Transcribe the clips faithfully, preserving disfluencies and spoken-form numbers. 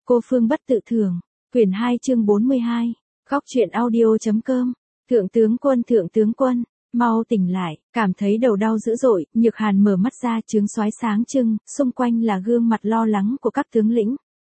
Cô Phương Bất Tự Thường, quyển hai chương bốn mươi hai, Góc truyện audio.com, Thượng tướng quân Thượng tướng quân, mau tỉnh lại, cảm thấy đầu đau dữ dội, Nhược Hàn mở mắt ra trướng xoáy sáng trưng, xung quanh là gương mặt lo lắng của các tướng lĩnh.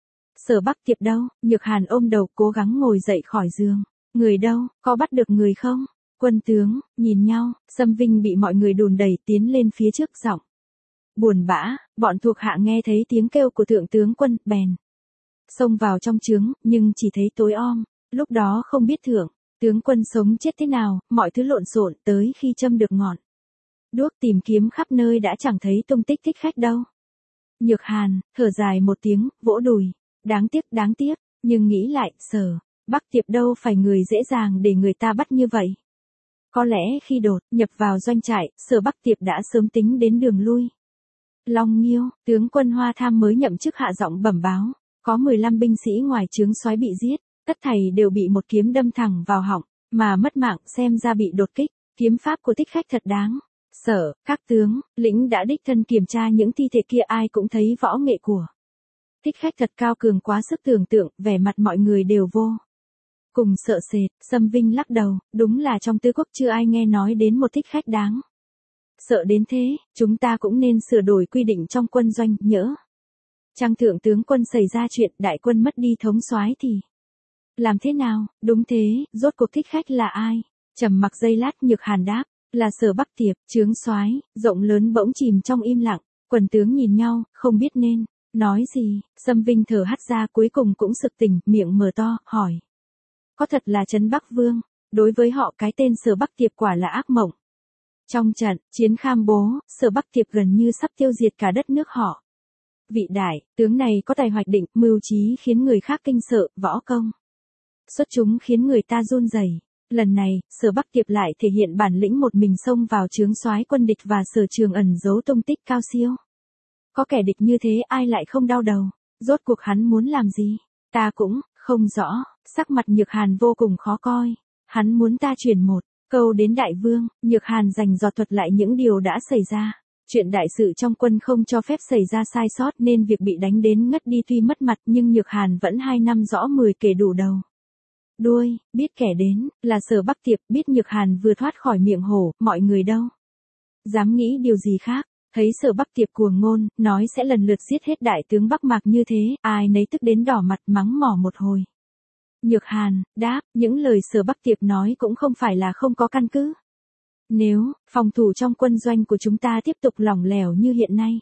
Sở Bắc Tiệp đâu? Nhược Hàn ôm đầu cố gắng ngồi dậy khỏi giường. Người đâu, có bắt được người không? Quân tướng, nhìn nhau, Sâm Vinh bị mọi người đùn đẩy tiến lên phía trước giọng. Buồn bã, bọn thuộc hạ nghe thấy tiếng kêu của thượng tướng quân, bèn xông vào trong trướng, nhưng chỉ thấy tối om, lúc đó không biết thượng tướng quân sống chết thế nào, mọi thứ lộn xộn tới khi châm được ngọn đuốc tìm kiếm khắp nơi đã chẳng thấy tung tích thích khách đâu. Nhược Hàn, thở dài một tiếng, vỗ đùi, đáng tiếc, đáng tiếc, nhưng nghĩ lại, Sở Bắc Tiệp đâu phải người dễ dàng để người ta bắt như vậy. Có lẽ khi đột nhập vào doanh trại, Sở Bắc Tiệp đã sớm tính đến đường lui. Long Nghiêu, tướng quân Hoa Tham mới nhậm chức hạ giọng bẩm báo, có mười lăm binh sĩ ngoài trướng soái bị giết, tất thảy đều bị một kiếm đâm thẳng vào họng, mà mất mạng, xem ra bị đột kích, kiếm pháp của thích khách thật đáng. Sở, các tướng, lĩnh đã đích thân kiểm tra những thi thể kia, ai cũng thấy võ nghệ của thích khách thật cao cường quá sức tưởng tượng, vẻ mặt mọi người đều vô cùng sợ sệt. Sâm Vinh lắc đầu, đúng là trong tứ quốc chưa ai nghe nói đến một thích khách đáng sợ đến thế, chúng ta cũng nên sửa đổi quy định trong quân doanh, nhỡ chăng thượng tướng quân xảy ra chuyện, đại quân mất đi thống soái thì làm thế nào? Đúng thế, rốt cuộc thích khách là ai? Trầm mặc giây lát, Nhược Hàn đáp, là Sở Bắc Tiệp. Trướng soái rộng lớn bỗng chìm trong im lặng, quần tướng nhìn nhau, không biết nên nói gì. Sâm Vinh thở hắt ra, cuối cùng cũng sực tỉnh, miệng mở to, hỏi, có thật là Trấn Bắc Vương? Đối với họ, cái tên Sở Bắc Tiệp quả là ác mộng. Trong trận chiến Kham Bố, Sở Bắc Tiệp gần như sắp tiêu diệt cả đất nước họ. Vị đại tướng này có tài hoạch định, mưu trí khiến người khác kinh sợ, võ công xuất chúng khiến người ta run rẩy. Lần này, Sở Bắc Tiệp lại thể hiện bản lĩnh, một mình xông vào trướng soái quân địch và sở trường ẩn giấu tung tích cao siêu. Có kẻ địch như thế, ai lại không đau đầu? Rốt cuộc hắn muốn làm gì? Ta cũng không rõ. Sắc mặt Nhược Hàn vô cùng khó coi. Hắn muốn ta chuyển một câu đến đại vương. Nhược Hàn dành dò thuật lại những điều đã xảy ra. Chuyện đại sự trong quân không cho phép xảy ra sai sót, nên việc bị đánh đến ngất đi tuy mất mặt, nhưng Nhược Hàn vẫn hai năm rõ mười kể đủ đầu đuôi, biết kẻ đến là Sở Bắc Tiệp. Biết Nhược Hàn vừa thoát khỏi miệng hổ, mọi người đâu dám nghĩ điều gì khác. Thấy Sở Bắc Tiệp cuồng ngôn, nói sẽ lần lượt giết hết đại tướng Bắc Mạc như thế, ai nấy tức đến đỏ mặt, mắng mỏ một hồi. Nhược Hàn đáp, những lời Sở Bắc Tiệp nói cũng không phải là không có căn cứ. Nếu phòng thủ trong quân doanh của chúng ta tiếp tục lỏng lẻo như hiện nay,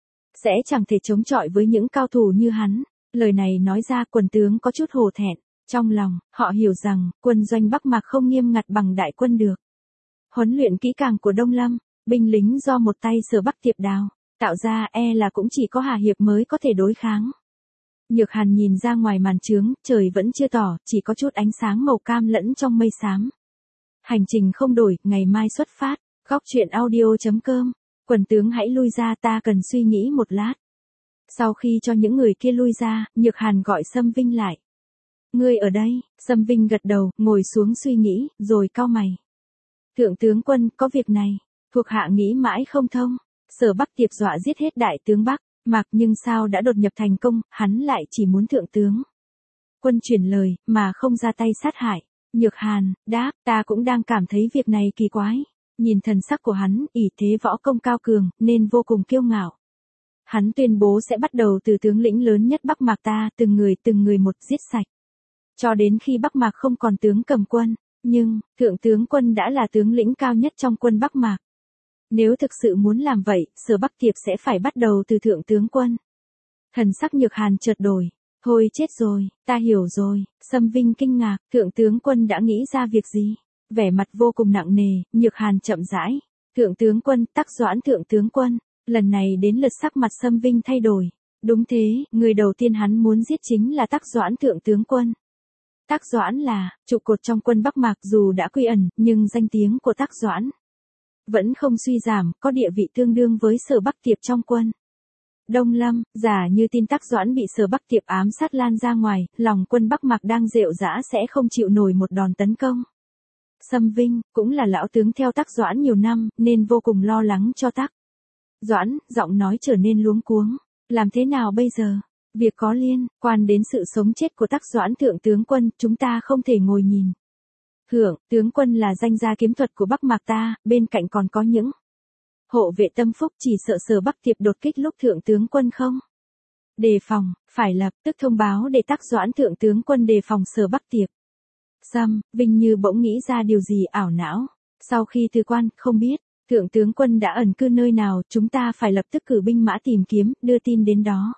sẽ chẳng thể chống chọi với những cao thủ như hắn. Lời này nói ra, quần tướng có chút hổ thẹn. Trong lòng, họ hiểu rằng, quân doanh Bắc Mạc không nghiêm ngặt bằng đại quân được huấn luyện kỹ càng của Đông Lâm. Binh lính do một tay Sở Bắc Tiệp đào tạo ra, e là cũng chỉ có Hà Hiệp mới có thể đối kháng. Nhược Hàn nhìn ra ngoài màn trướng, trời vẫn chưa tỏ, chỉ có chút ánh sáng màu cam lẫn trong mây xám. Hành trình không đổi, ngày mai xuất phát. Góc truyện audio.com, quần tướng hãy lui ra, ta cần suy nghĩ một lát. Sau khi cho những người kia lui ra, Nhược Hàn gọi Sâm Vinh lại. Ngươi ở đây? Sâm Vinh gật đầu, ngồi xuống suy nghĩ, rồi cau mày. Thượng tướng quân, có việc này. Thuộc hạ nghĩ mãi không thông. Sở Bắc Tiệp dọa giết hết đại tướng Bắc Mạc, nhưng sao đã đột nhập thành công, hắn lại chỉ muốn thượng tướng quân truyền lời, mà không ra tay sát hại. Nhược Hàn đáp, ta cũng đang cảm thấy việc này kỳ quái. Nhìn thần sắc của hắn, ỷ thế võ công cao cường, nên vô cùng kiêu ngạo. Hắn tuyên bố sẽ bắt đầu từ tướng lĩnh lớn nhất Bắc Mạc ta, từng người từng người một giết sạch, cho đến khi Bắc Mạc không còn tướng cầm quân. Nhưng, thượng tướng quân đã là tướng lĩnh cao nhất trong quân Bắc Mạc. Nếu thực sự muốn làm vậy, Sở Bắc Tiệp sẽ phải bắt đầu từ thượng tướng quân. Thần sắc Nhược Hàn chợt đổi. Thôi chết rồi, ta hiểu rồi. Sâm Vinh kinh ngạc, thượng tướng quân đã nghĩ ra việc gì? Vẻ mặt vô cùng nặng nề, Nhược Hàn chậm rãi. Thượng tướng quân, Tắc Doãn thượng tướng quân. Lần này đến lượt sắc mặt Sâm Vinh thay đổi. Đúng thế, người đầu tiên hắn muốn giết chính là Tắc Doãn thượng tướng quân. Tắc Doãn là trụ cột trong quân Bắc Mạc, dù đã quy ẩn, nhưng danh tiếng của Tắc Doãn vẫn không suy giảm, có địa vị tương đương với Sở Bắc Tiệp trong quân Đông Lâm. Giả như tin Tắc Doãn bị Sở Bắc Tiệp ám sát lan ra ngoài, lòng quân Bắc Mạc đang rệu rã sẽ không chịu nổi một đòn tấn công. Sâm Vinh cũng là lão tướng theo Tắc Doãn nhiều năm, nên vô cùng lo lắng cho Tắc Doãn. Giọng nói trở nên luống cuống. Làm thế nào bây giờ? Việc có liên quan đến sự sống chết của Tắc Doãn thượng tướng quân, chúng ta không thể ngồi nhìn. Hưởng, tướng quân là danh gia kiếm thuật của Bắc Mạc ta, bên cạnh còn có những hộ vệ tâm phúc, chỉ sợ Sở Bắc Tiệp đột kích lúc thượng tướng quân không đề phòng, phải lập tức thông báo để Tắc Doãn thượng tướng quân đề phòng Sở Bắc Tiệp. Sâm, Vinh như bỗng nghĩ ra điều gì ảo não. Sau khi từ quan, không biết, thượng tướng quân đã ẩn cư nơi nào, chúng ta phải lập tức cử binh mã tìm kiếm, đưa tin đến đó.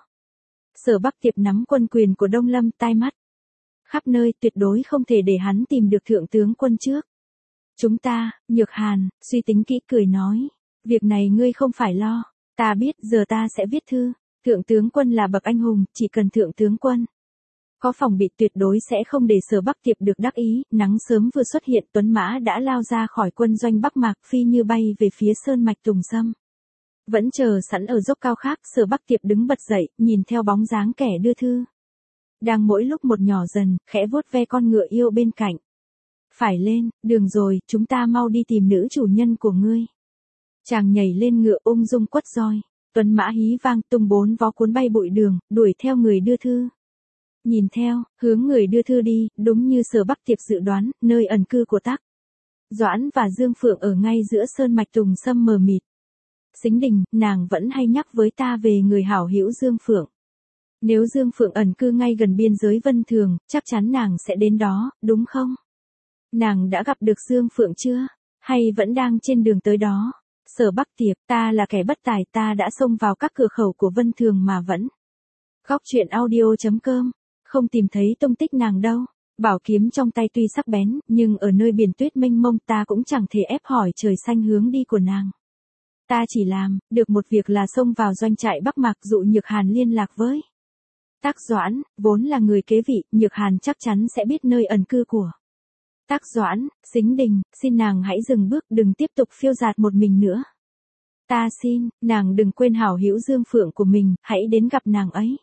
Sở Bắc Tiệp nắm quân quyền của Đông Lâm, tai mắt khắp nơi, tuyệt đối không thể để hắn tìm được thượng tướng quân trước. Chúng ta, Nhược Hàn, suy tính kỹ cười nói, việc này ngươi không phải lo, ta biết, giờ ta sẽ viết thư. Thượng tướng quân là bậc anh hùng, chỉ cần thượng tướng quân có phòng bị, tuyệt đối sẽ không để Sở Bắc Tiệp được đắc ý. Nắng sớm vừa xuất hiện, tuấn mã đã lao ra khỏi quân doanh Bắc Mạc, phi như bay về phía sơn mạch Tùng Sâm. Vẫn chờ sẵn ở dốc cao khác, Sở Bắc Tiệp đứng bật dậy, nhìn theo bóng dáng kẻ đưa thư. Đang mỗi lúc một nhỏ dần, khẽ vuốt ve con ngựa yêu bên cạnh. Phải lên, đường rồi, chúng ta mau đi tìm nữ chủ nhân của ngươi. Chàng nhảy lên ngựa ung dung quất roi. Tuấn mã hí vang, tung bốn vó cuốn bay bụi đường, đuổi theo người đưa thư. Nhìn theo, hướng người đưa thư đi, đúng như Sở Bắc Tiệp dự đoán, nơi ẩn cư của Tắc Doãn và Dương Phượng ở ngay giữa sơn mạch Tùng Sâm mờ mịt. Sính Đình, nàng vẫn hay nhắc với ta về người hảo hữu Dương Phượng. Nếu Dương Phượng ẩn cư ngay gần biên giới Vân Thường, chắc chắn nàng sẽ đến đó, đúng không? Nàng đã gặp được Dương Phượng chưa? Hay vẫn đang trên đường tới đó? Sở Bắc Tiệp, ta là kẻ bất tài, ta đã xông vào các cửa khẩu của Vân Thường mà vẫn. Góc truyện audio chấm com, không tìm thấy tung tích nàng đâu. Bảo kiếm trong tay tuy sắc bén, nhưng ở nơi biển tuyết mênh mông ta cũng chẳng thể ép hỏi trời xanh hướng đi của nàng. Ta chỉ làm được một việc là xông vào doanh trại Bắc Mạc, dụ Nhược Hàn liên lạc với Tắc Doãn, vốn là người kế vị, Nhược Hàn chắc chắn sẽ biết nơi ẩn cư của Tắc Doãn. Sính Đình, xin nàng hãy dừng bước, đừng tiếp tục phiêu dạt một mình nữa. Ta xin, nàng đừng quên hảo hữu Dương Phượng của mình, hãy đến gặp nàng ấy.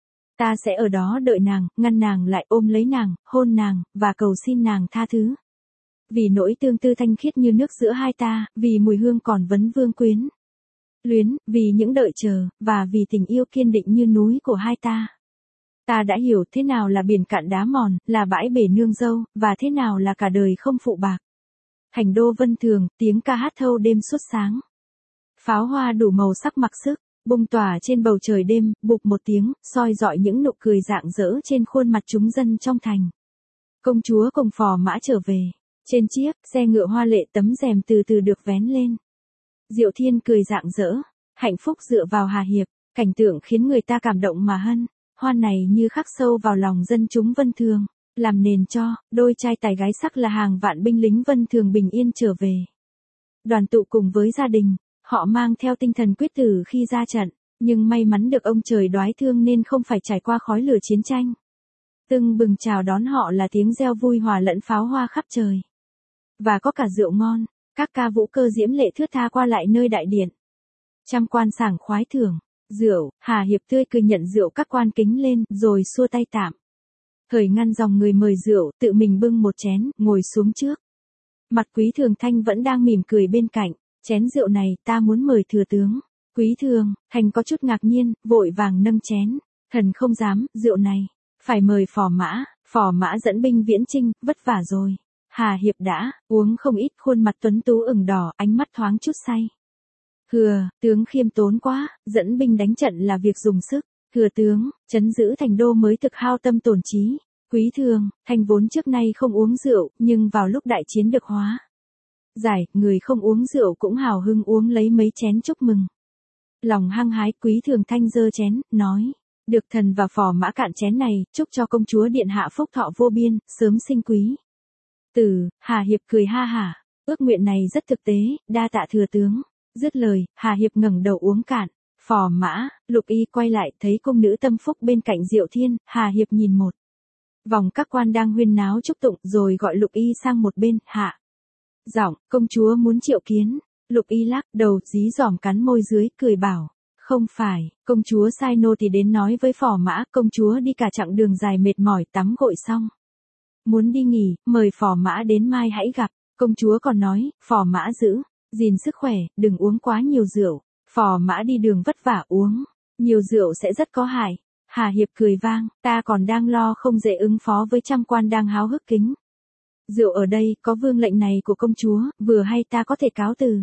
Ta sẽ ở đó đợi nàng, ngăn nàng lại, ôm lấy nàng, hôn nàng, và cầu xin nàng tha thứ. Vì nỗi tương tư thanh khiết như nước giữa hai ta, vì mùi hương còn vấn vương quyến luyến, vì những đợi chờ, và vì tình yêu kiên định như núi của hai ta. Ta đã hiểu thế nào là biển cạn đá mòn, là bãi bể nương dâu, và thế nào là cả đời không phụ bạc. Hành đô Vân Thường, tiếng ca hát thâu đêm suốt sáng. Pháo hoa đủ màu sắc mặc sức, bung tỏa trên bầu trời đêm, bụp một tiếng, soi dọi những nụ cười rạng rỡ trên khuôn mặt chúng dân trong thành. Công chúa cùng phò mã trở về. Trên chiếc xe ngựa hoa lệ, tấm rèm từ từ được vén lên. Diệu Thiên cười rạng rỡ, hạnh phúc dựa vào Hà Hiệp, cảnh tượng khiến người ta cảm động mà hân. Hoan này như khắc sâu vào lòng dân chúng Vân Thường, làm nền cho đôi trai tài gái sắc là hàng vạn binh lính Vân Thường bình yên trở về. Đoàn tụ cùng với gia đình, họ mang theo tinh thần quyết tử khi ra trận, nhưng may mắn được ông trời đoái thương nên không phải trải qua khói lửa chiến tranh. Tưng bừng chào đón họ là tiếng reo vui hòa lẫn pháo hoa khắp trời. Và có cả rượu ngon, các ca vũ cơ diễm lệ thướt tha qua lại nơi đại điện. Trăm quan sảng khoái thưởng rượu, Hà Hiệp tươi cười nhận rượu, các quan kính lên, rồi xua tay tạm. Thời ngăn dòng người mời rượu, tự mình bưng một chén, ngồi xuống trước. Mặt Quý Thường Thanh vẫn đang mỉm cười bên cạnh, chén rượu này, ta muốn mời thừa tướng. Quý Thường Thanh có chút ngạc nhiên, vội vàng nâng chén. Thần không dám, rượu này, phải mời phò mã, phò mã dẫn binh viễn chinh, vất vả rồi. Hà Hiệp đã uống không ít, khuôn mặt tuấn tú ửng đỏ, ánh mắt thoáng chút say. Hừa, tướng khiêm tốn quá, dẫn binh đánh trận là việc dùng sức. Hừa tướng, trấn giữ thành đô mới thực hao tâm tổn trí. Quý Thường Thanh vốn trước nay không uống rượu, nhưng vào lúc đại chiến được hóa giải, người không uống rượu cũng hào hưng uống lấy mấy chén chúc mừng. Lòng hăng hái, Quý Thường Thanh giơ chén, nói, được thần và phò mã cạn chén này, chúc cho công chúa điện hạ phúc thọ vô biên, sớm sinh quý tử. Hà Hiệp cười ha hả, ước nguyện này rất thực tế, đa tạ thừa tướng. Dứt lời, Hà Hiệp ngẩng đầu uống cạn. Phò mã, Lục Y quay lại, thấy công nữ tâm phúc bên cạnh Diệu Thiên, Hà Hiệp nhìn một vòng các quan đang huyên náo chúc tụng, rồi gọi Lục Y sang một bên, hạ giọng, công chúa muốn triệu kiến. Lục Y lắc đầu, dí dỏm cắn môi dưới, cười bảo, không phải, công chúa sai nô thì đến nói với phò mã, công chúa đi cả chặng đường dài mệt mỏi, tắm gội xong muốn đi nghỉ, mời phò mã đến mai hãy gặp. Công chúa còn nói, phò mã giữ gìn sức khỏe, đừng uống quá nhiều rượu. Phò mã đi đường vất vả, uống nhiều rượu sẽ rất có hại. Hà Hiệp cười vang, ta còn đang lo không dễ ứng phó với trăm quan đang háo hức kính rượu ở đây, có vương lệnh này của công chúa, vừa hay ta có thể cáo từ.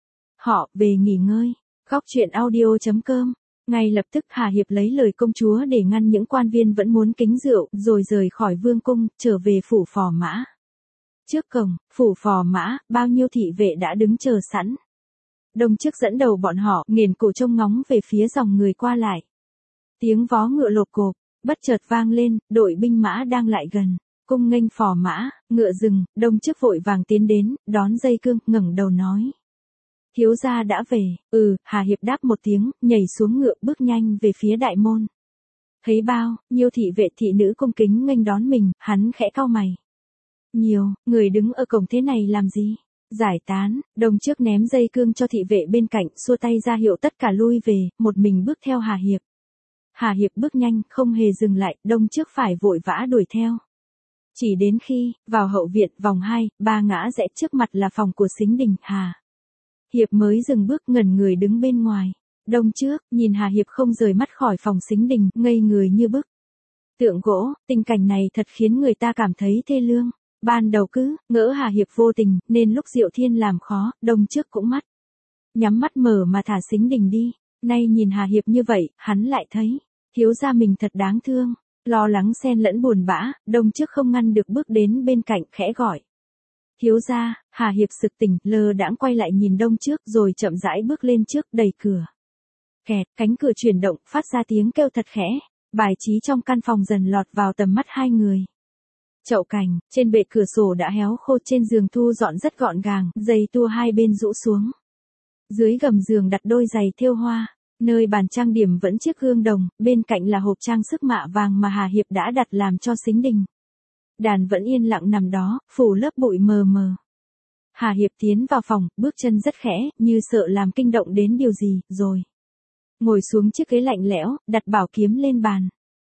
Họ, về nghỉ ngơi. Góc truyện audio.com. Ngay lập tức Hà Hiệp lấy lời công chúa để ngăn những quan viên vẫn muốn kính rượu, rồi rời khỏi vương cung, trở về phủ phò mã. Trước cổng, phủ phò mã, bao nhiêu thị vệ đã đứng chờ sẵn. Đông Trước dẫn đầu bọn họ, nghiền cổ trông ngóng về phía dòng người qua lại. Tiếng vó ngựa lộp cộp, bất chợt vang lên, đội binh mã đang lại gần. Cung nghênh phò mã, ngựa dừng, Đông Trước vội vàng tiến đến, đón dây cương, ngẩng đầu nói. Thiếu gia đã về, ừ, Hà Hiệp đáp một tiếng, nhảy xuống ngựa bước nhanh về phía đại môn. Thấy bao, nhiêu thị vệ thị nữ cung kính nghênh đón mình, hắn khẽ cau mày. Nhiều, người đứng ở cổng thế này làm gì? Giải tán, Đông Trước ném dây cương cho thị vệ bên cạnh, xua tay ra hiệu tất cả lui về, một mình bước theo Hà Hiệp. Hà Hiệp bước nhanh, không hề dừng lại, Đông Trước phải vội vã đuổi theo. Chỉ đến khi, vào hậu viện, vòng hai, ba ngã rẽ trước mặt là phòng của Sính Đình, Hà Hiệp mới dừng bước ngẩn người đứng bên ngoài. Đông Trước, nhìn Hà Hiệp không rời mắt khỏi phòng Sính Đình, ngây người như bức. Tượng gỗ, tình cảnh này thật khiến người ta cảm thấy thê lương. Ban đầu cứ, ngỡ Hà Hiệp vô tình, nên lúc Diệu Thiên làm khó, Đông Trước cũng mắt. Nhắm mắt mở mà thả Sính Đình đi. Nay nhìn Hà Hiệp như vậy, hắn lại thấy, thiếu gia mình thật đáng thương. Lo lắng xen lẫn buồn bã, Đông Trước không ngăn được bước đến bên cạnh, khẽ gọi. Thiếu gia, Hà Hiệp sực tỉnh, lơ đãng quay lại nhìn Đông Trước rồi chậm rãi bước lên trước, đẩy cửa. Kẹt, cánh cửa chuyển động, phát ra tiếng kêu thật khẽ, bài trí trong căn phòng dần lọt vào tầm mắt hai người. Chậu cảnh, trên bệ cửa sổ đã héo khô, trên giường thu dọn rất gọn gàng, dây tua hai bên rũ xuống. Dưới gầm giường đặt đôi giày thêu hoa, nơi bàn trang điểm vẫn chiếc gương đồng, bên cạnh là hộp trang sức mạ vàng mà Hà Hiệp đã đặt làm cho Sính Đình. Đàn vẫn yên lặng nằm đó, phủ lớp bụi mờ mờ. Hà Hiệp tiến vào phòng, bước chân rất khẽ, như sợ làm kinh động đến điều gì, rồi ngồi xuống chiếc ghế lạnh lẽo, đặt bảo kiếm lên bàn.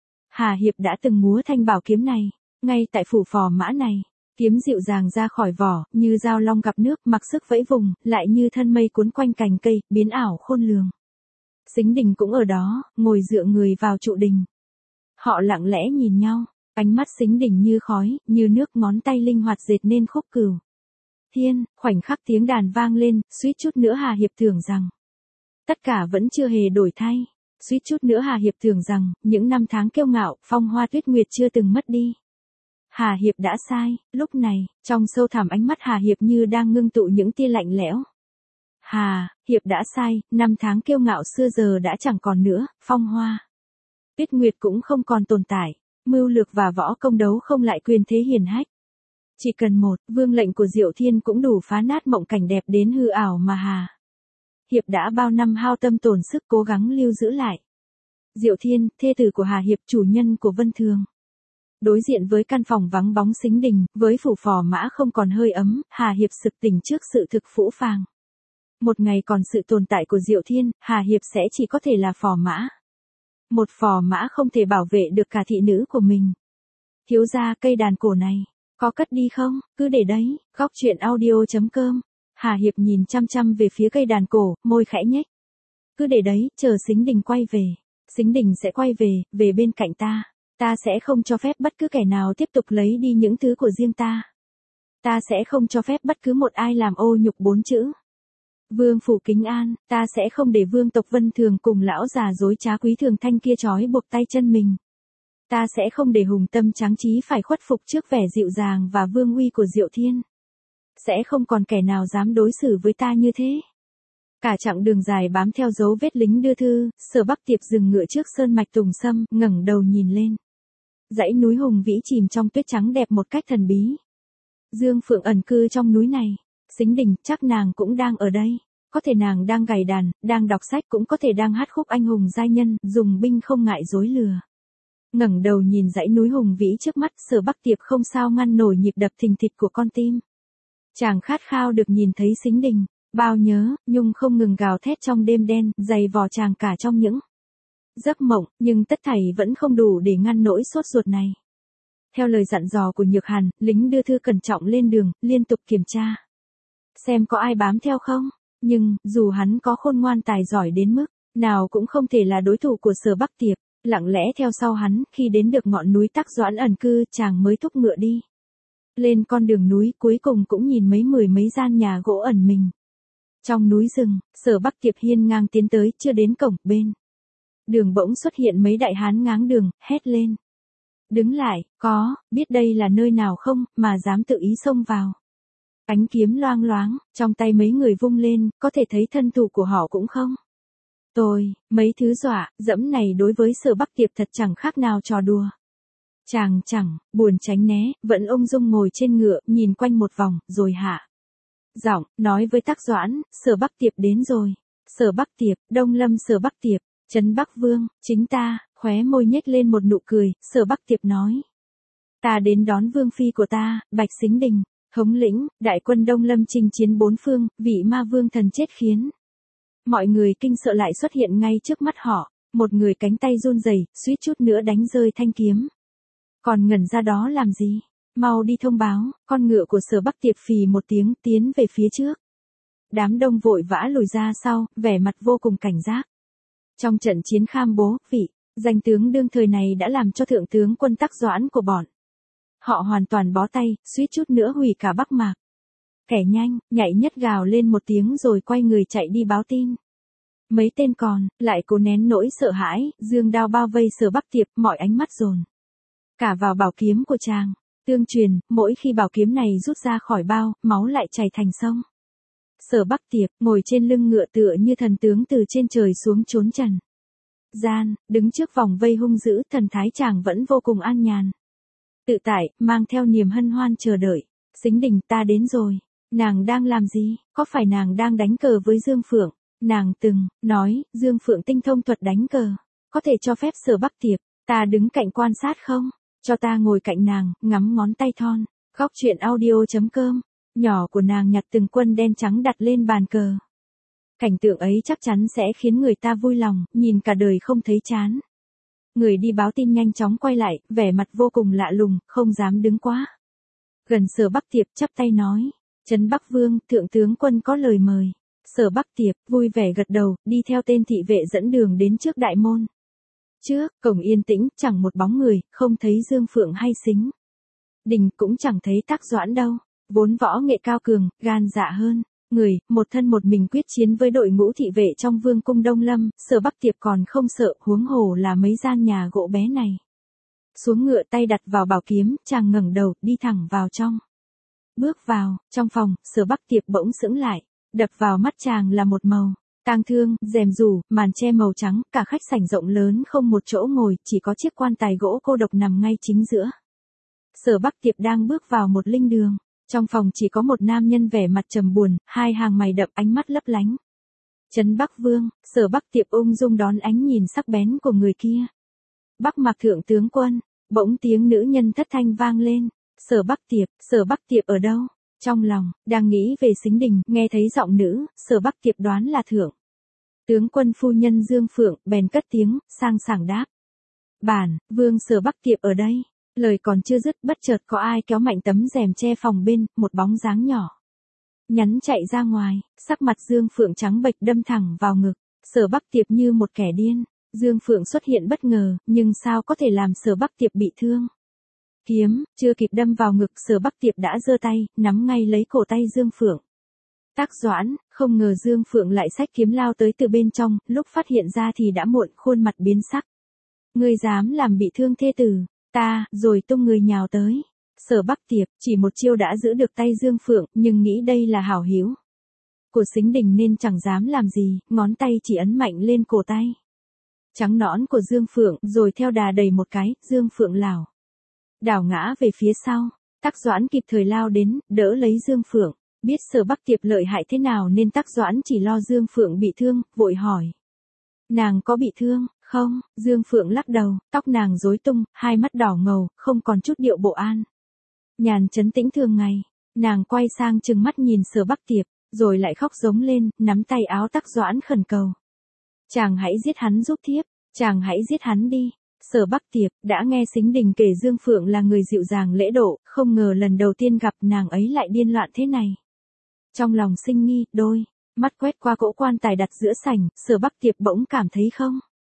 Hà Hiệp đã từng múa thanh bảo kiếm này, ngay tại phủ phò mã này. Kiếm dịu dàng ra khỏi vỏ, như dao long gặp nước, mặc sức vẫy vùng, lại như thân mây cuốn quanh cành cây, biến ảo khôn lường. Sính Đình cũng ở đó, ngồi dựa người vào trụ đình. Họ lặng lẽ nhìn nhau, ánh mắt Sính Đình như khói, như nước, ngón tay linh hoạt dệt nên khúc cửu. Thiên, khoảnh khắc tiếng đàn vang lên, suýt chút nữa Hà Hiệp tưởng rằng tất cả vẫn chưa hề đổi thay. Suýt chút nữa Hà Hiệp tưởng rằng, những năm tháng kiêu ngạo, phong hoa tuyết nguyệt chưa từng mất đi. Hà Hiệp đã sai, lúc này, trong sâu thẳm ánh mắt Hà Hiệp như đang ngưng tụ những tia lạnh lẽo. Hà Hiệp đã sai, năm tháng kiêu ngạo xưa giờ đã chẳng còn nữa, phong hoa tuyết nguyệt cũng không còn tồn tại, mưu lược và võ công đấu không lại quyền thế hiển hách. Chỉ cần một, vương lệnh của Diệu Thiên cũng đủ phá nát mộng cảnh đẹp đến hư ảo mà Hà Hiệp đã bao năm hao tâm tổn sức cố gắng lưu giữ lại. Diệu Thiên, thê tử của Hà Hiệp, chủ nhân của Vân Thường. Đối diện với căn phòng vắng bóng Sính Đình, với phủ phò mã không còn hơi ấm, Hà Hiệp sực tỉnh trước sự thực phũ phàng. Một ngày còn sự tồn tại của Diệu Thiên, Hà Hiệp sẽ chỉ có thể là phò mã. Một phò mã không thể bảo vệ được cả thị nữ của mình. Thiếu gia, cây đàn cổ này, có cất đi không? Cứ để đấy. Góc truyện audio.com. Hà Hiệp nhìn chăm chăm về phía cây đàn cổ, môi khẽ nhếch. Cứ để đấy, chờ Sính Đình quay về. Sính Đình sẽ quay về, về bên cạnh ta. Ta sẽ không cho phép bất cứ kẻ nào tiếp tục lấy đi những thứ của riêng ta. Ta sẽ không cho phép bất cứ một ai làm ô nhục bốn chữ Vương phủ Kính An, ta sẽ không để vương tộc Vân Thường cùng lão già dối trá Quý Thường Thanh kia trói buộc tay chân mình. Ta sẽ không để hùng tâm tráng trí phải khuất phục trước vẻ dịu dàng và vương uy của Diệu Thiên. Sẽ không còn kẻ nào dám đối xử với ta như thế. Cả chặng đường dài bám theo dấu vết lính đưa thư, Sở Bắc Tiệp dừng ngựa trước sơn mạch Tùng Sâm, ngẩng đầu nhìn lên. Dãy núi hùng vĩ chìm trong tuyết trắng đẹp một cách thần bí. Dương Phượng ẩn cư trong núi này. Sính Đình, chắc nàng cũng đang ở đây. Có thể nàng đang gảy đàn, đang đọc sách, cũng có thể đang hát khúc anh hùng giai nhân, dùng binh không ngại dối lừa. Ngẩng đầu nhìn dãy núi hùng vĩ trước mắt, Sở Bắc Tiệp không sao ngăn nổi nhịp đập thình thịch của con tim. Chàng khát khao được nhìn thấy Sính Đình, bao nhớ, nhung không ngừng gào thét trong đêm đen, dày vò chàng cả trong những giấc mộng, nhưng tất thảy vẫn không đủ để ngăn nỗi sốt ruột này. Theo lời dặn dò của Nhược Hàn, lính đưa thư cẩn trọng lên đường, liên tục kiểm tra. Xem có ai bám theo không, nhưng, dù hắn có khôn ngoan tài giỏi đến mức nào cũng không thể là đối thủ của Sở Bắc Tiệp. lặng lẽ theo sau hắn, khi đến được ngọn núi Tắc Doãn ẩn cư, chàng mới thúc ngựa đi. Lên con đường núi cuối cùng cũng nhìn mấy mười mấy gian nhà gỗ ẩn mình. Trong núi rừng, Sở Bắc Tiệp hiên ngang tiến tới, chưa đến cổng, bên đường bỗng xuất hiện mấy đại hán ngáng đường, hét lên. Đứng lại, có, biết đây là nơi nào không, mà dám tự ý xông vào. Ánh kiếm loang loáng, trong tay mấy người vung lên, có thể thấy thân thủ của họ cũng không. Tôi, mấy thứ dọa, dẫm này đối với Sở Bắc Tiệp thật chẳng khác nào trò đùa. Chàng chẳng, buồn tránh né, vẫn ung dung ngồi trên ngựa, nhìn quanh một vòng, rồi hạ giọng, nói với Tắc Doãn, Sở Bắc Tiệp đến rồi. Sở Bắc Tiệp, Đông Lâm Sở Bắc Tiệp, Trấn Bắc Vương, chính ta, khóe môi nhếch lên một nụ cười, Sở Bắc Tiệp nói. Ta đến đón vương phi của ta, Bạch Sính Đình, thống lĩnh, đại quân Đông Lâm chinh chiến bốn phương, vị ma vương thần chết khiến mọi người kinh sợ lại xuất hiện ngay trước mắt họ, một người cánh tay run rẩy, suýt chút nữa đánh rơi thanh kiếm. Còn ngẩn ra đó làm gì? Mau đi thông báo, con ngựa của Sở Bắc Tiệp phì một tiếng tiến về phía trước. Đám đông vội vã lùi ra sau, vẻ mặt vô cùng cảnh giác. Trong trận chiến Kham Bố, vị danh tướng đương thời này đã làm cho thượng tướng quân Tắc Doãn của bọn họ hoàn toàn bó tay, suýt chút nữa hủy cả Bắc Mạc. Kẻ nhanh, nhạy nhất gào lên một tiếng rồi quay người chạy đi báo tin. Mấy tên còn lại cố nén nỗi sợ hãi, dương đao bao vây Sở Bắc Tiệp, mọi ánh mắt dồn cả vào bảo kiếm của chàng. Tương truyền, mỗi khi bảo kiếm này rút ra khỏi bao, máu lại chảy thành sông. Sở Bắc Tiệp, ngồi trên lưng ngựa tựa như thần tướng từ trên trời xuống trốn trần gian, đứng trước vòng vây hung dữ, thần thái chàng vẫn vô cùng an nhàn. Tự tại, mang theo niềm hân hoan chờ đợi. Sính Đình, ta đến rồi. Nàng đang làm gì? Có phải nàng đang đánh cờ với Dương Phượng? Nàng từng nói, Dương Phượng tinh thông thuật đánh cờ. Có thể cho phép Sở Bắc Tiệp, ta đứng cạnh quan sát không? Cho ta ngồi cạnh nàng, ngắm ngón tay thon. Góc truyện audio.com. Nhỏ của nàng nhặt từng quân đen trắng đặt lên bàn cờ. Cảnh tượng ấy chắc chắn sẽ khiến người ta vui lòng, nhìn cả đời không thấy chán. Người đi báo tin nhanh chóng quay lại, vẻ mặt vô cùng lạ lùng, không dám đứng quá gần Sở Bắc Tiệp, chắp tay nói. Trấn Bắc Vương, thượng tướng quân có lời mời. Sở Bắc Tiệp, vui vẻ gật đầu, đi theo tên thị vệ dẫn đường đến trước đại môn. Trước, cổng yên tĩnh, chẳng một bóng người, không thấy Dương Phượng hay Sính Đình, cũng chẳng thấy Tắc Doãn đâu. Vốn võ nghệ cao cường, gan dạ hơn người, một thân một mình quyết chiến với đội ngũ thị vệ trong vương cung Đông Lâm, Sở Bắc Tiệp còn không sợ, huống hồ là mấy gian nhà gỗ bé này. Xuống ngựa, tay đặt vào bảo kiếm, chàng ngẩng đầu, đi thẳng vào trong. Bước vào, trong phòng, Sở Bắc Tiệp bỗng sững lại, đập vào mắt chàng là một màu tang thương, rèm rủ, màn che màu trắng, cả khách sảnh rộng lớn không một chỗ ngồi, chỉ có chiếc quan tài gỗ cô độc nằm ngay chính giữa. Sở Bắc Tiệp đang bước vào một linh đường. Trong phòng chỉ có một nam nhân vẻ mặt trầm buồn, hai hàng mày đậm, ánh mắt lấp lánh. Trấn Bắc Vương, Sở Bắc Tiệp ung dung đón ánh nhìn sắc bén của người kia. Bắc Mạc thượng tướng quân, bỗng tiếng nữ nhân thất thanh vang lên. Sở Bắc Tiệp, Sở Bắc Tiệp ở đâu? Trong lòng, đang nghĩ về Sính Đình, nghe thấy giọng nữ, Sở Bắc Tiệp đoán là thượng tướng quân phu nhân Dương Phượng, bèn cất tiếng, sang sảng đáp. Bản, Vương Sở Bắc Tiệp ở đây. Lời còn chưa dứt, bất chợt có ai kéo mạnh tấm rèm che phòng bên, một bóng dáng nhỏ nhắn chạy ra ngoài, sắc mặt Dương Phượng trắng bệch đâm thẳng vào ngực. Sở Bắc Tiệp như một kẻ điên. Dương Phượng xuất hiện bất ngờ, nhưng sao có thể làm Sở Bắc Tiệp bị thương? Kiếm, chưa kịp đâm vào ngực, Sở Bắc Tiệp đã giơ tay, nắm ngay lấy cổ tay Dương Phượng. Tắc Doãn, không ngờ Dương Phượng lại xách kiếm lao tới từ bên trong, lúc phát hiện ra thì đã muộn, khuôn mặt biến sắc. Ngươi dám làm bị thương thê tử ta, rồi tung người nhào tới. Sở Bắc Tiệp chỉ một chiêu đã giữ được tay Dương Phượng, nhưng nghĩ đây là hảo hữu của Sính Đình nên chẳng dám làm gì, ngón tay chỉ ấn mạnh lên cổ tay trắng nõn của Dương Phượng, rồi theo đà đẩy một cái, Dương Phượng lảo đảo ngã về phía sau. Tắc Doãn kịp thời lao đến, đỡ lấy Dương Phượng. Biết Sở Bắc Tiệp lợi hại thế nào nên Tắc Doãn chỉ lo Dương Phượng bị thương, vội hỏi. Nàng có bị thương không? Dương Phượng lắc đầu, tóc nàng rối tung, hai mắt đỏ ngầu, không còn chút điệu bộ an nhàn trấn tĩnh thường ngày. Nàng quay sang trừng mắt nhìn Sở Bắc Tiệp, rồi lại khóc giống lên, nắm tay áo Tắc Doãn khẩn cầu. Chàng hãy giết hắn giúp thiếp, chàng hãy giết hắn đi. Sở Bắc Tiệp đã nghe Sính Đình kể Dương Phượng là người dịu dàng lễ độ, không ngờ lần đầu tiên gặp nàng ấy lại điên loạn thế này. Trong lòng sinh nghi, đôi mắt quét qua cỗ quan tài đặt giữa sảnh, Sở Bắc Tiệp bỗng cảm thấy không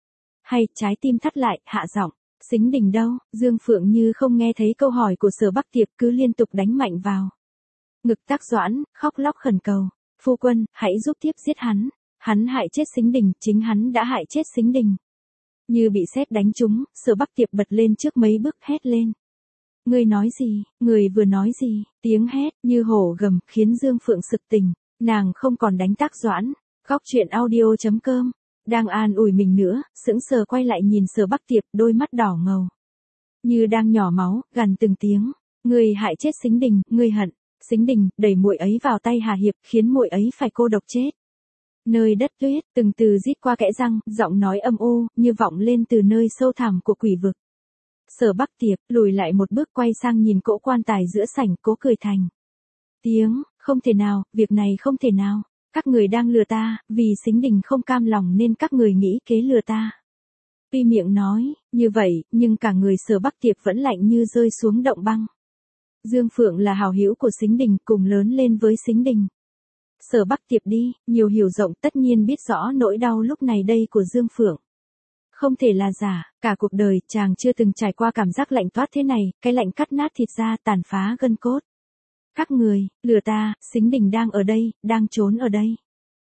hay trái tim thắt lại, hạ giọng, Sính Đình đâu? Dương Phượng như không nghe thấy câu hỏi của Sở Bắc Tiệp, cứ liên tục đánh mạnh vào ngực Tắc Doãn, khóc lóc khẩn cầu, phu quân, hãy giúp thiếp giết hắn, hắn hại chết Sính Đình, chính hắn đã hại chết Sính Đình. Như bị sét đánh trúng, Sở Bắc Tiệp bật lên trước mấy bước hét lên. Ngươi nói gì, người vừa nói gì, tiếng hét như hổ gầm khiến Dương Phượng sực tỉnh, nàng không còn đánh Tắc Doãn. Góc truyện audio chấm com, đang an ủi mình nữa, sững sờ quay lại nhìn Sở Bắc Tiệp, đôi mắt đỏ ngầu như đang nhỏ máu, gằn từng tiếng, ngươi hại chết Sính Đình, ngươi hận Sính Đình, đẩy muội ấy vào tay Hà Hiệp, khiến muội ấy phải cô độc chết. Nơi đất tuyết, từng từ rít qua kẽ răng, giọng nói âm u, như vọng lên từ nơi sâu thẳm của quỷ vực. Sở Bắc Tiệp, lùi lại một bước quay sang nhìn cỗ quan tài giữa sảnh, cố cười thành tiếng, không thể nào, việc này không thể nào, các người đang lừa ta, vì Sính Đình không cam lòng nên các người nghĩ kế lừa ta. Tuy miệng nói, như vậy, nhưng cả người Sở Bắc Tiệp vẫn lạnh như rơi xuống động băng. Dương Phượng là hảo hữu của Sính Đình, cùng lớn lên với Sính Đình. Sở Bắc Tiệp đi, nhiều hiểu rộng, tất nhiên biết rõ nỗi đau lúc này đây của Dương Phượng. Không thể là giả, cả cuộc đời chàng chưa từng trải qua cảm giác lạnh toát thế này, cái lạnh cắt nát thịt da, tàn phá gân cốt. Các người, lừa ta, Sính Đình đang ở đây, đang trốn ở đây.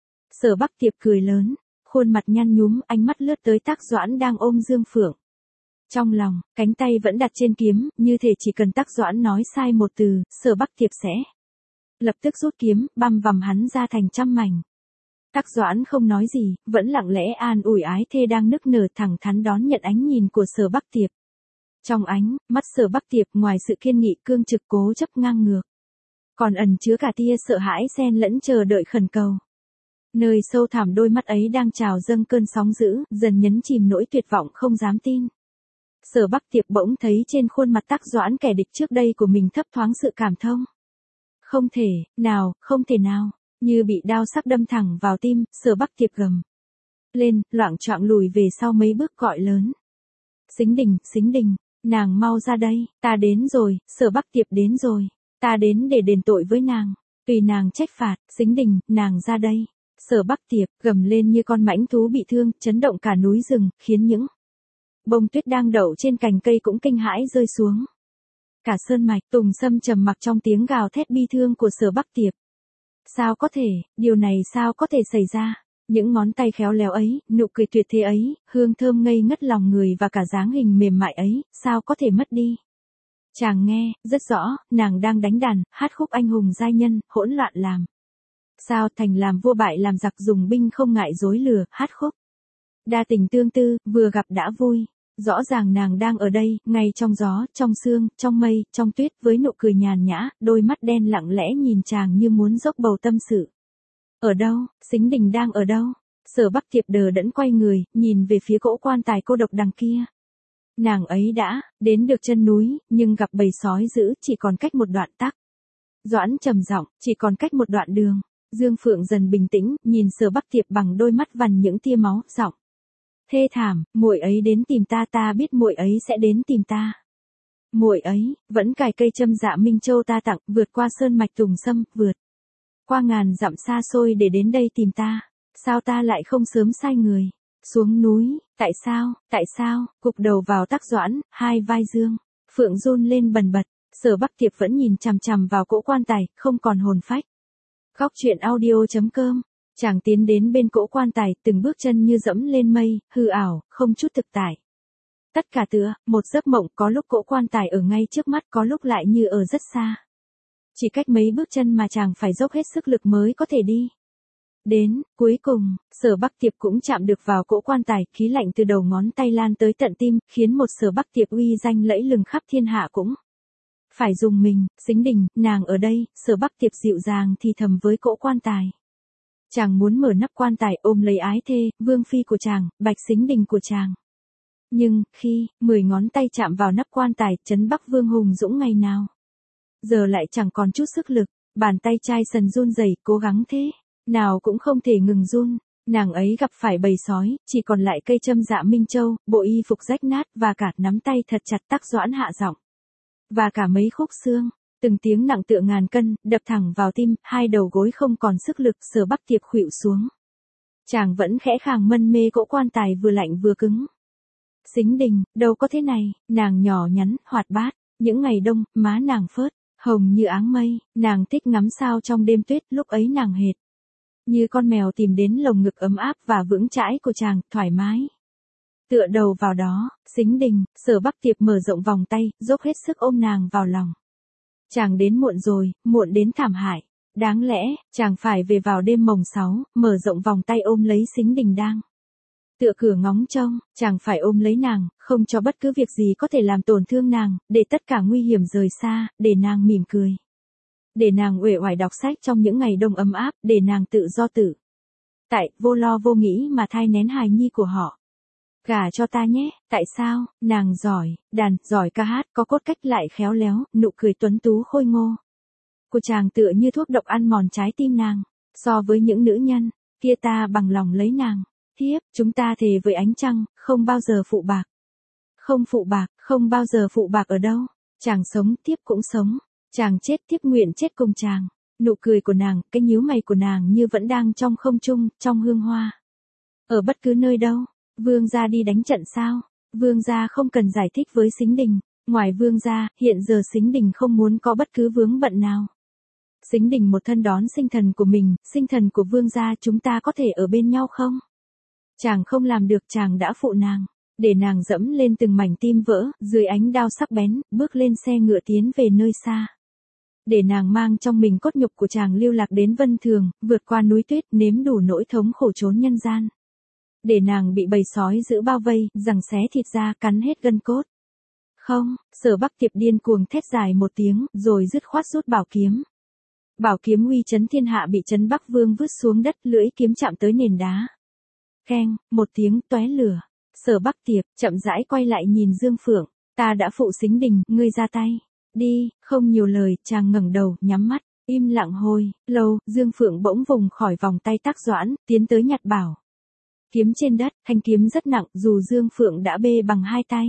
Sở Bắc Tiệp cười lớn, khuôn mặt nhăn nhúm, ánh mắt lướt tới Tắc Doãn đang ôm Dương Phượng. Trong lòng, cánh tay vẫn đặt trên kiếm, như thể chỉ cần Tắc Doãn nói sai một từ, Sở Bắc Tiệp sẽ lập tức rút kiếm, băm vằm hắn ra thành trăm mảnh. Tắc Doãn không nói gì, vẫn lặng lẽ an ủi ái thê đang nức nở, thẳng thắn đón nhận ánh nhìn của Sở Bắc Tiệp. Trong ánh mắt Sở Bắc Tiệp, ngoài sự kiên nghị cương trực cố chấp ngang ngược, còn ẩn chứa cả tia sợ hãi xen lẫn chờ đợi khẩn cầu. Nơi sâu thẳm đôi mắt ấy đang trào dâng cơn sóng dữ, dần nhấn chìm nỗi tuyệt vọng không dám tin. Sở Bắc Tiệp bỗng thấy trên khuôn mặt Tắc Doãn kẻ địch trước đây của mình thấp thoáng sự cảm thông. Không thể, nào, không thể nào, như bị đao sắc đâm thẳng vào tim, Sở Bắc Tiệp gầm lên, loạng choạng lùi về sau mấy bước gọi lớn. Sính Đình, Sính Đình, nàng mau ra đây, ta đến rồi, Sở Bắc Tiệp đến rồi, ta đến để đền tội với nàng, tùy nàng trách phạt, Sính Đình, nàng ra đây. Sở Bắc Tiệp gầm lên như con mãnh thú bị thương, chấn động cả núi rừng, khiến những bông tuyết đang đậu trên cành cây cũng kinh hãi rơi xuống. Cả sơn mạch, Tùng Sâm trầm mặc trong tiếng gào thét bi thương của Sở Bắc Tiệp. Sao có thể, điều này sao có thể xảy ra? Những ngón tay khéo léo ấy, nụ cười tuyệt thế ấy, hương thơm ngây ngất lòng người và cả dáng hình mềm mại ấy, sao có thể mất đi? Chàng nghe, rất rõ, nàng đang đánh đàn, hát khúc anh hùng giai nhân, hỗn loạn làm. Sao thành làm vua bại làm giặc, dùng binh không ngại dối lừa, hát khúc. Đa tình tương tư, vừa gặp đã vui. Rõ ràng nàng đang ở đây, ngay trong gió, trong sương, trong mây, trong tuyết, với nụ cười nhàn nhã, đôi mắt đen lặng lẽ nhìn chàng như muốn dốc bầu tâm sự. Ở đâu, Sính Đình đang ở đâu? Sở Bắc Tiệp đờ đẫn quay người, nhìn về phía cỗ quan tài cô độc đằng kia. Nàng ấy đã đến được chân núi, nhưng gặp bầy sói dữ, chỉ còn cách một đoạn Tắc Doãn trầm giọng, chỉ còn cách một đoạn đường. Dương Phượng dần bình tĩnh, nhìn Sở Bắc Tiệp bằng đôi mắt vằn những tia máu, giọng thê thảm, muội ấy đến tìm ta, ta biết muội ấy sẽ đến tìm ta. Muội ấy vẫn cài cây châm Dạ Minh Châu ta tặng, vượt qua sơn mạch Tùng Sâm, vượt qua ngàn dặm xa xôi để đến đây tìm ta. Sao ta lại không sớm sai người xuống núi? Tại sao? Tại sao? Cục đầu vào Tắc Doãn, hai vai Dương Phượng run lên bần bật. Sở Bắc Tiệp vẫn nhìn chằm chằm vào cỗ quan tài, không còn hồn phách. Góc truyện audio chấm com. Chàng tiến đến bên cỗ quan tài, từng bước chân như dẫm lên mây, hư ảo, không chút thực tại. Tất cả tựa một giấc mộng, có lúc cỗ quan tài ở ngay trước mắt, có lúc lại như ở rất xa. Chỉ cách mấy bước chân mà chàng phải dốc hết sức lực mới có thể đi. Đến, cuối cùng, Sở Bắc Tiệp cũng chạm được vào cỗ quan tài, khí lạnh từ đầu ngón tay lan tới tận tim, khiến một Sở Bắc Tiệp uy danh lẫy lừng khắp thiên hạ cũng phải dùng mình. Sính Đình, nàng ở đây, Sở Bắc Tiệp dịu dàng thì thầm với cỗ quan tài. Chàng muốn mở nắp quan tài ôm lấy ái thê, vương phi của chàng, Bạch Sính Đình của chàng. Nhưng, khi, mười ngón tay chạm vào nắp quan tài, trấn Bắc Vương hùng dũng ngày nào. Giờ lại chẳng còn chút sức lực, bàn tay chai sần run rẩy, cố gắng thế nào cũng không thể ngừng run. Nàng ấy gặp phải bầy sói, chỉ còn lại cây châm Dạ Minh Châu, bộ y phục rách nát và cả nắm tay thật chặt Tắc Doãn hạ giọng. Và cả mấy khúc xương, từng tiếng nặng tựa ngàn cân, đập thẳng vào tim, hai đầu gối không còn sức lực, Sở Bắc Tiệp khuỵu xuống. Chàng vẫn khẽ khàng mân mê cỗ quan tài vừa lạnh vừa cứng. Sính Đình, đâu có thế này, nàng nhỏ nhắn, hoạt bát, những ngày đông, má nàng phớt, hồng như áng mây, nàng thích ngắm sao trong đêm tuyết, lúc ấy nàng hệt như con mèo tìm đến lồng ngực ấm áp và vững chãi của chàng, thoải mái. Tựa đầu vào đó, Sính Đình, Sở Bắc Tiệp mở rộng vòng tay, dốc hết sức ôm nàng vào lòng. Chàng đến muộn rồi, muộn đến thảm hại. Đáng lẽ, chàng phải về vào đêm mồng sáu, mở rộng vòng tay ôm lấy Sính Đình đang tựa cửa ngóng trông, chàng phải ôm lấy nàng, không cho bất cứ việc gì có thể làm tổn thương nàng, để tất cả nguy hiểm rời xa, để nàng mỉm cười. Để nàng uể oải đọc sách trong những ngày đông ấm áp, để nàng tự do tự tại, vô lo vô nghĩ mà thai nén hài nhi của họ. Gả cho ta nhé, tại sao, nàng giỏi, đàn, giỏi ca hát, có cốt cách lại khéo léo, nụ cười tuấn tú khôi ngô của chàng tựa như thuốc độc ăn mòn trái tim nàng. So với những nữ nhân kia ta bằng lòng lấy nàng. Thiếp, chúng ta thề với ánh trăng, không bao giờ phụ bạc. Không phụ bạc, không bao giờ phụ bạc ở đâu. Chàng sống, thiếp cũng sống. Chàng chết, thiếp nguyện chết cùng chàng. Nụ cười của nàng, cái nhíu mày của nàng như vẫn đang trong không trung, trong hương hoa. Ở bất cứ nơi đâu. Vương gia đi đánh trận sao? Vương gia không cần giải thích với Sính Đình. Ngoài vương gia, hiện giờ Sính Đình không muốn có bất cứ vướng bận nào. Sính Đình một thân đón sinh thần của mình, sinh thần của vương gia, chúng ta có thể ở bên nhau không? Chàng không làm được, chàng đã phụ nàng. Để nàng dẫm lên từng mảnh tim vỡ, dưới ánh đao sắc bén, bước lên xe ngựa tiến về nơi xa. Để nàng mang trong mình cốt nhục của chàng lưu lạc đến Vân Thường, vượt qua núi tuyết, nếm đủ nỗi thống khổ trốn nhân gian. Để nàng bị bầy sói giữ bao vây, giằng xé thịt ra, cắn hết gân cốt. Không, Sở Bắc Tiệp điên cuồng thét dài một tiếng, rồi dứt khoát rút bảo kiếm. Bảo kiếm uy chấn thiên hạ bị Trấn Bắc Vương vứt xuống đất, lưỡi kiếm chạm tới nền đá. Keng, một tiếng tóe lửa. Sở Bắc Tiệp chậm rãi quay lại nhìn Dương Phượng, ta đã phụ Sính Đình, ngươi ra tay. Đi, không nhiều lời, chàng ngẩng đầu, nhắm mắt, im lặng hồi lâu, Dương Phượng bỗng vùng khỏi vòng tay Tắc Doãn, tiến tới nhặt bảo kiếm trên đất, thanh kiếm rất nặng, dù Dương Phượng đã bê bằng hai tay,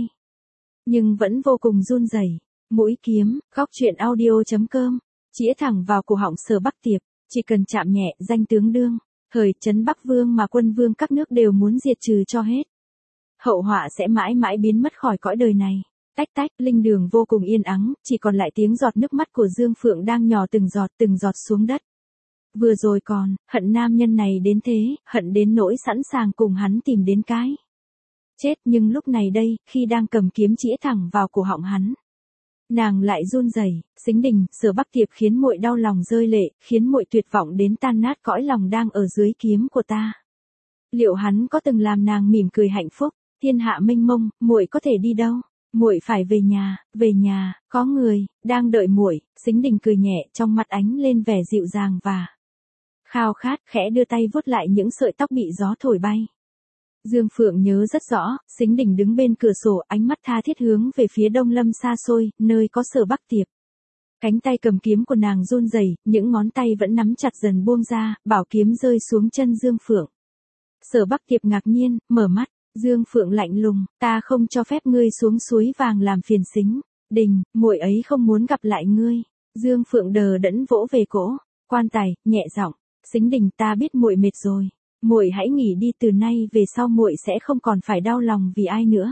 nhưng vẫn vô cùng run rẩy. Mũi kiếm, góc truyện audio chấm com, chĩa thẳng vào cổ họng Sở Bắc Tiệp, chỉ cần chạm nhẹ, danh tướng đương, thời Trấn Bắc Vương mà quân vương các nước đều muốn diệt trừ cho hết. Hậu họa sẽ mãi mãi biến mất khỏi cõi đời này. Tách tách, linh đường vô cùng yên ắng, chỉ còn lại tiếng giọt nước mắt của Dương Phượng đang nhỏ từng giọt từng giọt xuống đất. Vừa rồi còn, hận nam nhân này đến thế, hận đến nỗi sẵn sàng cùng hắn tìm đến cái chết, nhưng lúc này đây, khi đang cầm kiếm chĩa thẳng vào cổ họng hắn, nàng lại run rẩy. Sính Đình, Sở Bắc Tiệp khiến muội đau lòng rơi lệ, khiến muội tuyệt vọng đến tan nát cõi lòng đang ở dưới kiếm của ta. Liệu hắn có từng làm nàng mỉm cười hạnh phúc? Thiên hạ mênh mông, muội có thể đi đâu? Muội phải về nhà, về nhà, có người đang đợi muội. Sính Đình cười nhẹ, trong mắt ánh lên vẻ dịu dàng và khao khát, khẽ đưa tay vuốt lại những sợi tóc bị gió thổi bay. Dương Phượng nhớ rất rõ, Sính Đình đứng bên cửa sổ, ánh mắt tha thiết hướng về phía Đông Lâm xa xôi, nơi có Sở Bắc Tiệp. Cánh tay cầm kiếm của nàng run rẩy, những ngón tay vẫn nắm chặt dần buông ra, bảo kiếm rơi xuống chân Dương Phượng. Sở Bắc Tiệp ngạc nhiên, mở mắt. Dương Phượng lạnh lùng, ta không cho phép ngươi xuống suối vàng làm phiền Sính Đình, muội ấy không muốn gặp lại ngươi. Dương Phượng đờ đẫn vỗ về cỗ quan tài, nhẹ giọng, Sính Đình, ta biết muội mệt rồi, muội hãy nghỉ đi, từ nay về sau muội sẽ không còn phải đau lòng vì ai nữa.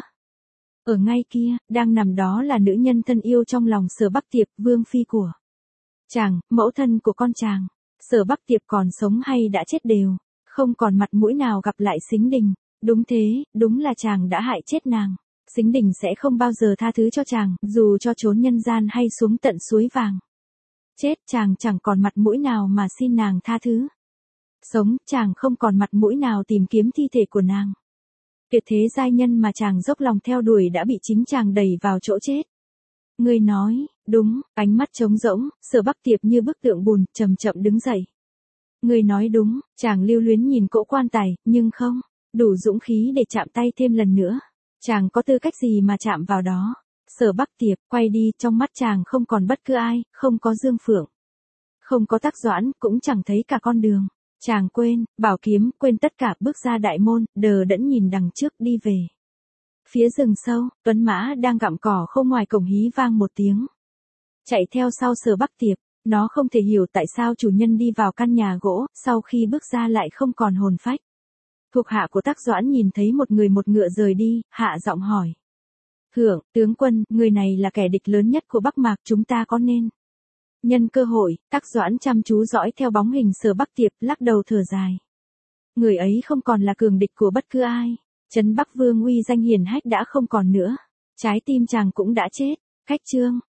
Ở ngay kia, đang nằm đó là nữ nhân thân yêu trong lòng Sở Bắc Tiệp, vương phi của chàng, mẫu thân của con chàng. Sở Bắc Tiệp còn sống hay đã chết đều, không còn mặt mũi nào gặp lại Sính Đình. Đúng thế, đúng là chàng đã hại chết nàng. Sính Đình sẽ không bao giờ tha thứ cho chàng, dù cho trốn nhân gian hay xuống tận suối vàng. Chết, chàng chẳng còn mặt mũi nào mà xin nàng tha thứ. Sống, chàng không còn mặt mũi nào tìm kiếm thi thể của nàng. Tuyệt thế giai nhân mà chàng dốc lòng theo đuổi đã bị chính chàng đẩy vào chỗ chết. Ngươi nói, đúng, ánh mắt trống rỗng, Sở Bắc Tiệp như bức tượng bùn, chậm chậm đứng dậy. Ngươi nói đúng, chàng lưu luyến nhìn cỗ quan tài, nhưng không đủ dũng khí để chạm tay thêm lần nữa. Chàng có tư cách gì mà chạm vào đó? Sở Bắc Tiệp quay đi, trong mắt chàng không còn bất cứ ai, không có Dương Phượng, không có Tắc Doãn, cũng chẳng thấy cả con đường. Chàng quên bảo kiếm, quên tất cả, bước ra đại môn, đờ đẫn nhìn đằng trước đi về. Phía rừng sâu, tuấn mã đang gặm cỏ khô ngoài cổng hí vang một tiếng. Chạy theo sau Sở Bắc Tiệp, nó không thể hiểu tại sao chủ nhân đi vào căn nhà gỗ, sau khi bước ra lại không còn hồn phách. Thuộc hạ của Tắc Doãn nhìn thấy một người một ngựa rời đi, hạ giọng hỏi. Thượng, tướng quân, người này là kẻ địch lớn nhất của Bắc Mạc, chúng ta có nên. Nhân cơ hội, Tắc Doãn chăm chú dõi theo bóng hình Sở Bắc Tiệp, lắc đầu thở dài. Người ấy không còn là cường địch của bất cứ ai. Trấn Bắc Vương uy danh hiển hách đã không còn nữa. Trái tim chàng cũng đã chết. Khách trương.